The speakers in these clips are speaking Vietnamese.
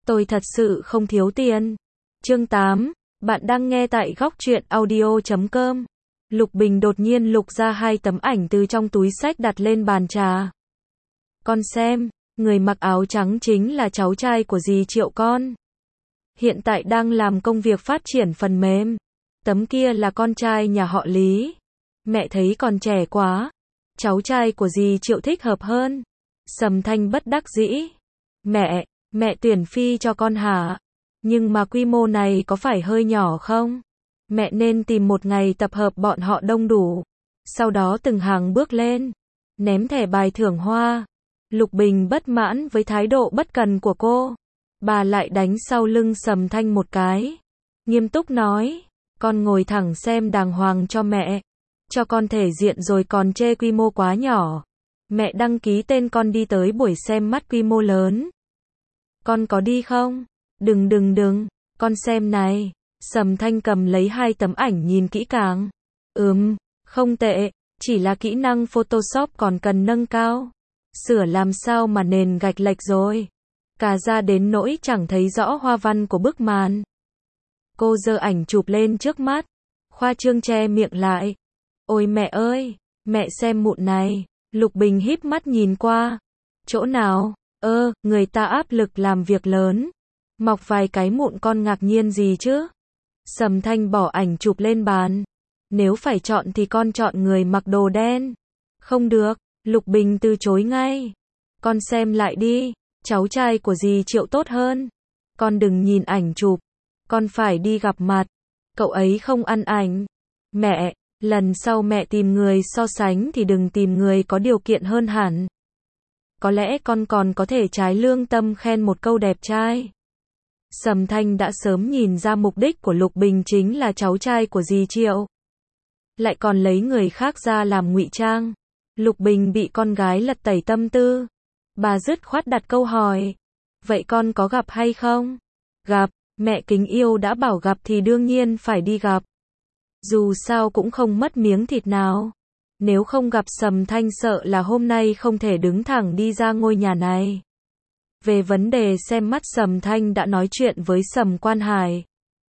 Tôi thật sự không thiếu tiền. Chương 8, bạn đang nghe tại góc truyện audio.com. Lục Bình đột nhiên lục ra 2 tấm ảnh từ trong túi xách đặt lên bàn trà. Con xem, người mặc áo trắng chính là cháu trai của dì Triệu con. Hiện tại đang làm công việc phát triển phần mềm. Tấm kia là con trai nhà họ Lý. Mẹ thấy còn trẻ quá. Cháu trai của dì Triệu thích hợp hơn. Sầm Thanh bất đắc dĩ. Mẹ tuyển phi cho con hả? Nhưng mà quy mô này có phải hơi nhỏ không? Mẹ nên tìm một ngày tập hợp bọn họ đông đủ. Sau đó từng hàng bước lên. Ném thẻ bài thưởng hoa. Lục Bình bất mãn với thái độ bất cần của cô. Bà lại đánh sau lưng Sầm Thanh một cái. Nghiêm túc nói. Con ngồi thẳng xem đàng hoàng cho mẹ. Cho con thể diện rồi còn chê quy mô quá nhỏ. Mẹ đăng ký tên con đi tới buổi xem mắt quy mô lớn. Con có đi không? Đừng, con xem này. Sầm Thanh cầm lấy 2 tấm ảnh nhìn kỹ càng. Không tệ, chỉ là kỹ năng Photoshop còn cần nâng cao. Sửa làm sao mà nền gạch lệch rồi. Cả ra đến nỗi chẳng thấy rõ hoa văn của bức màn. Cô giơ ảnh chụp lên trước mắt. Khoa trương che miệng lại. Ôi mẹ ơi, mẹ xem mụn này. Lục Bình híp mắt nhìn qua. Chỗ nào? Người ta áp lực làm việc lớn. Mọc vài cái mụn con ngạc nhiên gì chứ? Sầm Thanh bỏ ảnh chụp lên bàn. Nếu phải chọn thì con chọn người mặc đồ đen. Không được, Lục Bình từ chối ngay. Con xem lại đi, cháu trai của dì Triệu tốt hơn. Con đừng nhìn ảnh chụp. Con phải đi gặp mặt. Cậu ấy không ăn ảnh. Mẹ, lần sau mẹ tìm người so sánh thì đừng tìm người có điều kiện hơn hẳn. Có lẽ con còn có thể trái lương tâm khen một câu đẹp trai. Sầm Thanh đã sớm nhìn ra mục đích của Lục Bình chính là cháu trai của dì Triệu. Lại còn lấy người khác ra làm ngụy trang. Lục Bình bị con gái lật tẩy tâm tư. Bà dứt khoát đặt câu hỏi. Vậy con có gặp hay không? Gặp, mẹ kính yêu đã bảo gặp thì đương nhiên phải đi gặp. Dù sao cũng không mất miếng thịt nào. Nếu không gặp Sầm Thanh sợ là hôm nay không thể đứng thẳng đi ra ngôi nhà này. Về vấn đề xem mắt Sầm Thanh đã nói chuyện với Sầm Quan Hải.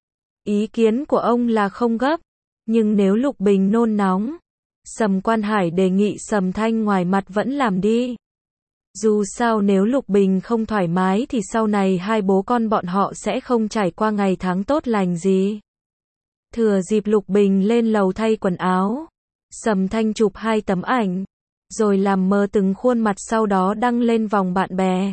Ý kiến của ông là không gấp. Nhưng nếu Lục Bình nôn nóng, Sầm Quan Hải đề nghị Sầm Thanh ngoài mặt vẫn làm đi. Dù sao nếu Lục Bình không thoải mái thì sau này hai bố con bọn họ sẽ không trải qua ngày tháng tốt lành gì. Thừa dịp Lục Bình lên lầu thay quần áo, Sầm Thanh chụp 2 tấm ảnh, rồi làm mờ từng khuôn mặt sau đó đăng lên vòng bạn bè.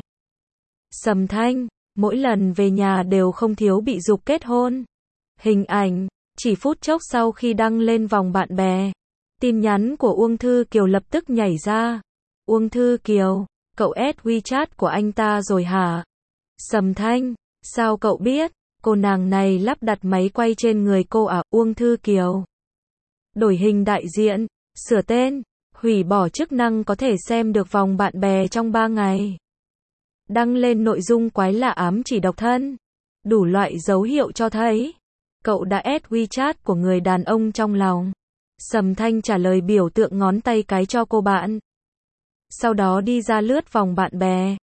Sầm Thanh, mỗi lần về nhà đều không thiếu bị giục kết hôn. Hình ảnh, chỉ phút chốc sau khi đăng lên vòng bạn bè. Tin nhắn của Uông Thư Kiều lập tức nhảy ra. Uông Thư Kiều, cậu add WeChat của anh ta rồi hả? Sầm Thanh, sao cậu biết? Cô nàng này lắp đặt máy quay trên người cô à? Uông Thư Kiều. Đổi hình đại diện, sửa tên, hủy bỏ chức năng có thể xem được vòng bạn bè trong 3 ngày. Đăng lên nội dung quái lạ ám chỉ độc thân. Đủ loại dấu hiệu cho thấy cậu đã add WeChat của người đàn ông trong lòng. Sầm Thanh trả lời biểu tượng ngón tay cái cho cô bạn. Sau đó đi ra lướt vòng bạn bè.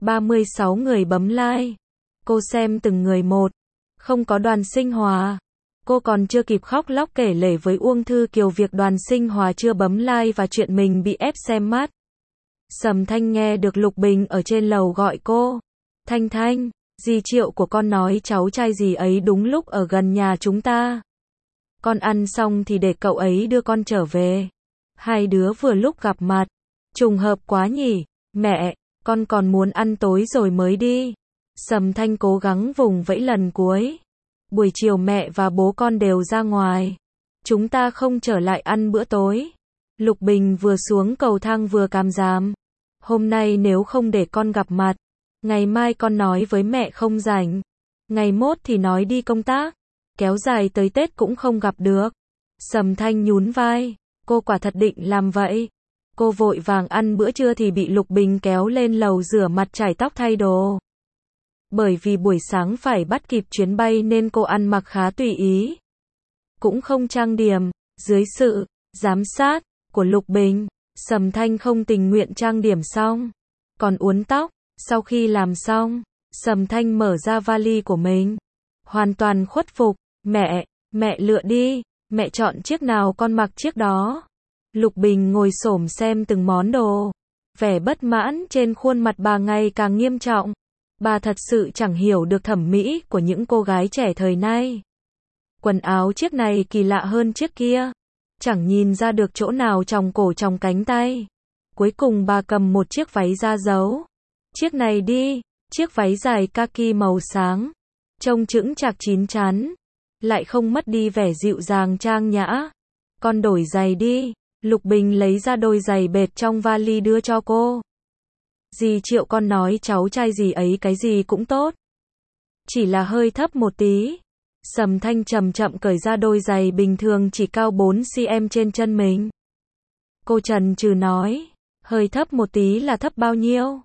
36 người bấm like. Cô xem từng người một. Không có Đoàn Sinh Hòa. Cô còn chưa kịp khóc lóc kể lể với Uông Thư Kiều việc Đoàn Sinh Hòa chưa bấm like và chuyện mình bị ép xem mắt. Sầm Thanh nghe được Lục Bình ở trên lầu gọi cô. Thanh, dì Triệu của con nói cháu trai dì ấy đúng lúc ở gần nhà chúng ta. Con ăn xong thì để cậu ấy đưa con trở về. Hai đứa vừa lúc gặp mặt. Trùng hợp quá nhỉ. Mẹ, con còn muốn ăn tối rồi mới đi. Sầm Thanh cố gắng vùng vẫy lần cuối. Buổi chiều mẹ và bố con đều ra ngoài. Chúng ta không trở lại ăn bữa tối. Lục Bình vừa xuống cầu thang vừa càm ràm. Hôm nay nếu không để con gặp mặt, ngày mai con nói với mẹ không rảnh. Ngày mốt thì nói đi công tác. Kéo dài tới Tết cũng không gặp được. Sầm Thanh nhún vai. Cô quả thật định làm vậy. Cô vội vàng ăn bữa trưa thì bị Lục Bình kéo lên lầu rửa mặt chải tóc thay đồ. Bởi vì buổi sáng phải bắt kịp chuyến bay nên cô ăn mặc khá tùy ý. Cũng không trang điểm. Dưới sự giám sát của Lục Bình, Sầm Thanh không tình nguyện trang điểm xong. Còn uốn tóc. Sau khi làm xong, Sầm Thanh mở ra vali của mình. Hoàn toàn khuất phục. Mẹ lựa đi. Mẹ chọn chiếc nào con mặc chiếc đó. Lục Bình ngồi xổm xem từng món đồ. Vẻ bất mãn trên khuôn mặt bà ngày càng nghiêm trọng. Bà thật sự chẳng hiểu được thẩm mỹ của những cô gái trẻ thời nay. Quần áo chiếc này kỳ lạ hơn chiếc kia. Chẳng nhìn ra được chỗ nào tròng cổ tròng cánh tay. Cuối cùng bà cầm một chiếc váy da dấu. Chiếc này đi, chiếc váy dài kaki màu sáng. Trông chững chạc chín chắn. Lại không mất đi vẻ dịu dàng trang nhã. Con đổi giày đi. Lục Bình lấy ra đôi giày bệt trong vali đưa cho cô. Dì Triệu con nói cháu trai gì ấy cái gì cũng tốt. Chỉ là hơi thấp một tí. Sầm Thanh chậm chậm cởi ra đôi giày bình thường chỉ cao 4cm trên chân mình. Cô chần chừ nói, hơi thấp một tí là thấp bao nhiêu?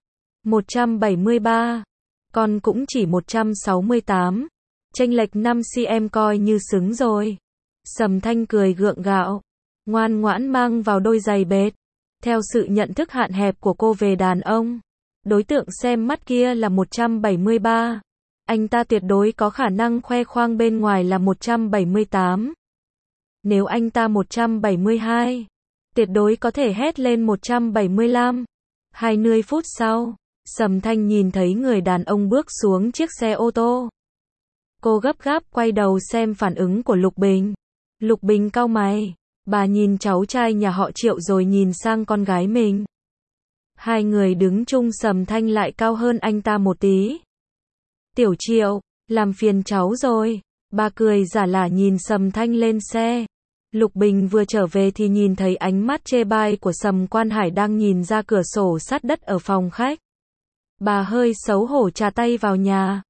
173. Con cũng chỉ 168. Chênh lệch 5cm coi như xứng rồi. Sầm Thanh cười gượng gạo. Ngoan ngoãn mang vào đôi giày bệt. Theo sự nhận thức hạn hẹp của cô về đàn ông, đối tượng xem mắt kia là 173. Anh ta tuyệt đối có khả năng khoe khoang bên ngoài là 178. Nếu anh ta 172, tuyệt đối có thể hét lên 175. 20 phút sau, Sầm Thanh nhìn thấy người đàn ông bước xuống chiếc xe ô tô. Cô gấp gáp quay đầu xem phản ứng của Lục Bình. Lục Bình cau mày. Bà nhìn cháu trai nhà họ Triệu rồi nhìn sang con gái mình. Hai người đứng chung, Sầm Thanh lại cao hơn anh ta một tí. Tiểu Triệu, làm phiền cháu rồi. Bà cười giả lả nhìn Sầm Thanh lên xe. Lục Bình vừa trở về thì nhìn thấy ánh mắt chê bai của Sầm Quan Hải đang nhìn ra cửa sổ sát đất ở phòng khách. Bà hơi xấu hổ chà tay vào nhà.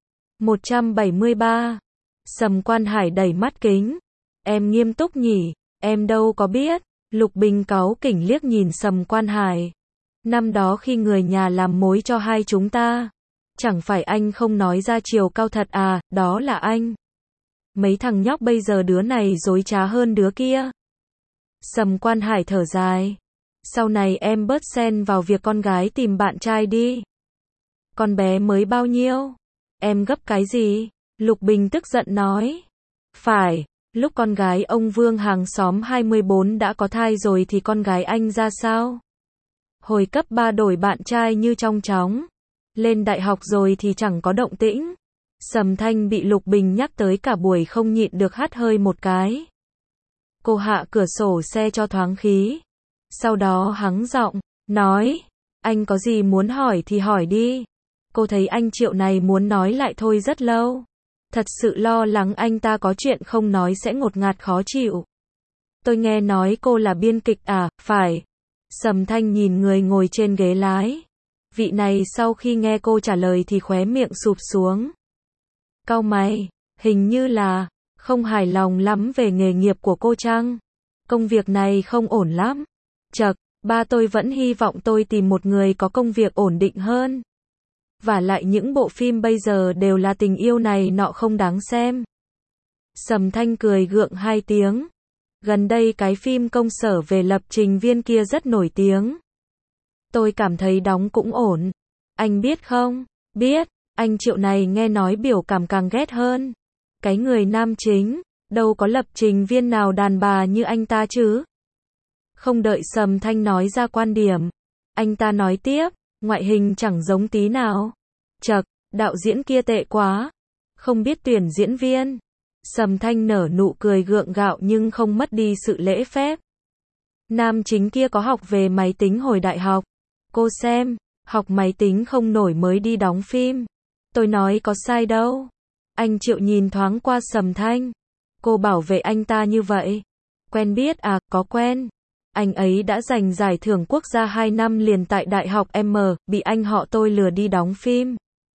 173. Sầm Quan Hải đẩy mắt kính. Em nghiêm túc nhỉ? Em đâu có biết. Lục Bình cáu kỉnh liếc nhìn Sầm Quan Hải. Năm đó khi người nhà làm mối cho hai chúng ta, chẳng phải anh không nói ra chiều cao thật à, đó là anh. Mấy thằng nhóc bây giờ đứa này dối trá hơn đứa kia. Sầm Quan Hải thở dài. Sau này em bớt xen vào việc con gái tìm bạn trai đi. Con bé mới bao nhiêu? Em gấp cái gì? Lục Bình tức giận nói. Phải, lúc con gái ông Vương hàng xóm 24 đã có thai rồi thì con gái anh ra sao? Hồi cấp 3 đổi bạn trai như trong chóng. Lên đại học rồi thì chẳng có động tĩnh. Sầm Thanh bị Lục Bình nhắc tới cả buổi không nhịn được hắt hơi một cái. Cô hạ cửa sổ xe cho thoáng khí. Sau đó hắng giọng, nói, anh có gì muốn hỏi thì hỏi đi. Cô thấy anh Triệu này muốn nói lại thôi rất lâu. Thật sự lo lắng anh ta có chuyện không nói sẽ ngột ngạt khó chịu. Tôi nghe nói cô là biên kịch à, phải. Sầm Thanh nhìn người ngồi trên ghế lái. Vị này sau khi nghe cô trả lời thì khóe miệng sụp xuống. Cau mày, hình như là không hài lòng lắm về nghề nghiệp của cô chăng? Công việc này không ổn lắm. Chậc, ba tôi vẫn hy vọng tôi tìm một người có công việc ổn định hơn. Vả lại những bộ phim bây giờ đều là tình yêu này nọ không đáng xem. Sầm Thanh cười gượng hai tiếng. Gần đây cái phim công sở về lập trình viên kia rất nổi tiếng. Tôi cảm thấy đóng cũng ổn. Anh biết không? Biết, anh Triệu này nghe nói biểu cảm càng ghét hơn. Cái người nam chính, đâu có lập trình viên nào đàn bà như anh ta chứ. Không đợi Sầm Thanh nói ra quan điểm, anh ta nói tiếp, ngoại hình chẳng giống tí nào. Chậc, đạo diễn kia tệ quá. Không biết tuyển diễn viên. Sầm Thanh nở nụ cười gượng gạo nhưng không mất đi sự lễ phép. Nam chính kia có học về máy tính hồi đại học. Cô xem, học máy tính không nổi mới đi đóng phim. Tôi nói có sai đâu. Anh Triệu nhìn thoáng qua Sầm Thanh. Cô bảo vệ anh ta như vậy. Quen biết à, có quen. Anh ấy đã giành giải thưởng quốc gia 2 năm liền tại Đại học M, bị anh họ tôi lừa đi đóng phim.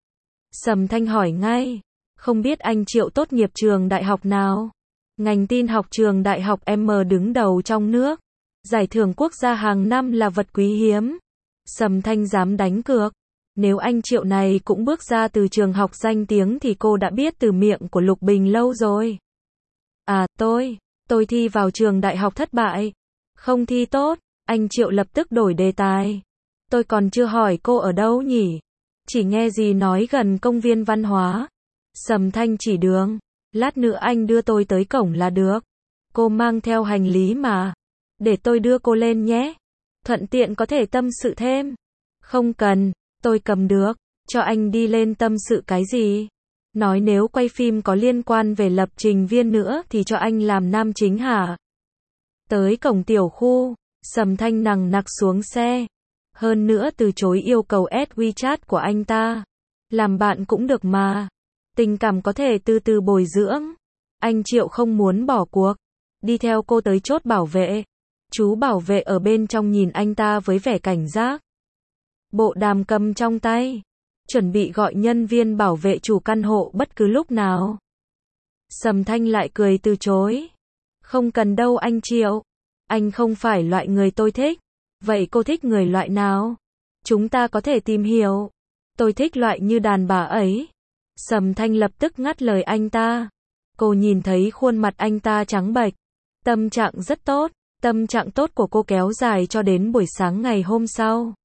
Sầm Thanh hỏi ngay. Không biết anh Triệu tốt nghiệp trường đại học nào? Ngành tin học trường Đại học M đứng đầu trong nước. Giải thưởng quốc gia hàng năm là vật quý hiếm. Sầm Thanh dám đánh cược. Nếu anh Triệu này cũng bước ra từ trường học danh tiếng thì cô đã biết từ miệng của Lục Bình lâu rồi. À, tôi thi vào trường đại học thất bại. Không thi tốt, anh Triệu lập tức đổi đề tài. Tôi còn chưa hỏi cô ở đâu nhỉ? Chỉ nghe dì nói gần công viên văn hóa. Sầm Thanh chỉ đường. Lát nữa anh đưa tôi tới cổng là được. Cô mang theo hành lý mà. Để tôi đưa cô lên nhé. Thuận tiện có thể tâm sự thêm. Không cần, tôi cầm được. Cho anh đi lên tâm sự cái gì? Nói nếu quay phim có liên quan về lập trình viên nữa thì cho anh làm nam chính hả? Tới cổng tiểu khu, Sầm Thanh nằng nặc xuống xe. Hơn nữa từ chối yêu cầu add WeChat của anh ta. Làm bạn cũng được mà. Tình cảm có thể từ từ bồi dưỡng. Anh Triệu không muốn bỏ cuộc. Đi theo cô tới chốt bảo vệ. Chú bảo vệ ở bên trong nhìn anh ta với vẻ cảnh giác. Bộ đàm cầm trong tay. Chuẩn bị gọi nhân viên bảo vệ chủ căn hộ bất cứ lúc nào. Sầm Thanh lại cười từ chối. Không cần đâu anh Triệu. Anh không phải loại người tôi thích. Vậy cô thích người loại nào? Chúng ta có thể tìm hiểu. Tôi thích loại như đàn bà ấy. Sầm Thanh lập tức ngắt lời anh ta. Cô nhìn thấy khuôn mặt anh ta trắng bệch. Tâm trạng rất tốt. Tâm trạng tốt của cô kéo dài cho đến buổi sáng ngày hôm sau.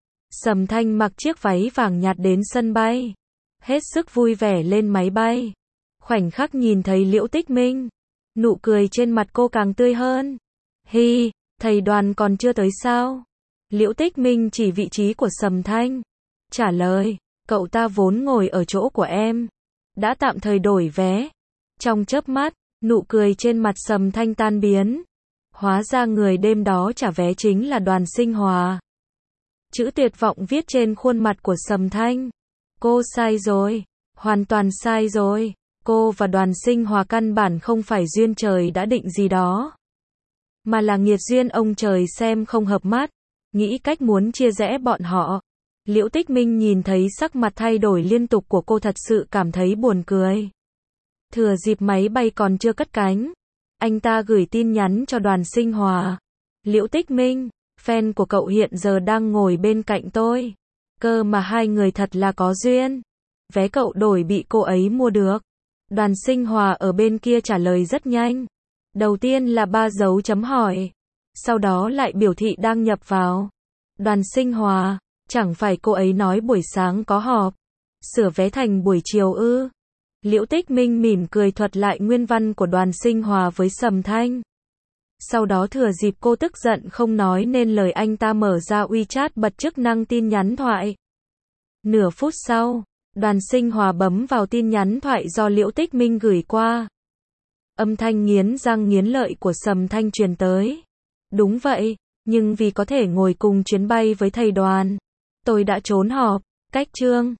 Sầm Thanh mặc chiếc váy vàng nhạt đến sân bay. Hết sức vui vẻ lên máy bay. Khoảnh khắc nhìn thấy Liễu Tích Minh. Nụ cười trên mặt cô càng tươi hơn. Hi, thầy Đoàn còn chưa tới sao? Liễu Tích Minh chỉ vị trí của Sầm Thanh. Trả lời, cậu ta vốn ngồi ở chỗ của em. Đã tạm thời đổi vé. Trong chớp mắt, nụ cười trên mặt Sầm Thanh tan biến. Hóa ra người đêm đó trả vé chính là Đoàn Sinh Hòa. Chữ tuyệt vọng viết trên khuôn mặt của Sầm Thanh. Cô sai rồi. Hoàn toàn sai rồi. Cô và Đoàn Sinh Hòa căn bản không phải duyên trời đã định gì đó. Mà là nghiệt duyên ông trời xem không hợp mắt. Nghĩ cách muốn chia rẽ bọn họ. Liễu Tích Minh nhìn thấy sắc mặt thay đổi liên tục của cô thật sự cảm thấy buồn cười. Thừa dịp máy bay còn chưa cất cánh. Anh ta gửi tin nhắn cho Đoàn Sinh Hòa. Liễu Tích Minh, fan của cậu hiện giờ đang ngồi bên cạnh tôi. Cơ mà hai người thật là có duyên. Vé cậu đổi bị cô ấy mua được. Đoàn Sinh Hòa ở bên kia trả lời rất nhanh. Đầu tiên là 3 dấu chấm hỏi. Sau đó lại biểu thị đang nhập vào. Đoàn Sinh Hòa, chẳng phải cô ấy nói buổi sáng có họp. Sửa vé thành buổi chiều ư? Liễu Tích Minh mỉm cười thuật lại nguyên văn của Đoàn Sinh Hòa với Sầm Thanh. Sau đó thừa dịp cô tức giận không nói nên lời anh ta mở ra WeChat bật chức năng tin nhắn thoại. Nửa phút sau, Đoàn Sinh Hòa bấm vào tin nhắn thoại do Liễu Tích Minh gửi qua. Âm thanh nghiến răng nghiến lợi của Sầm Thanh truyền tới. Đúng vậy, nhưng vì có thể ngồi cùng chuyến bay với thầy Đoàn, tôi đã trốn họp. Cách chương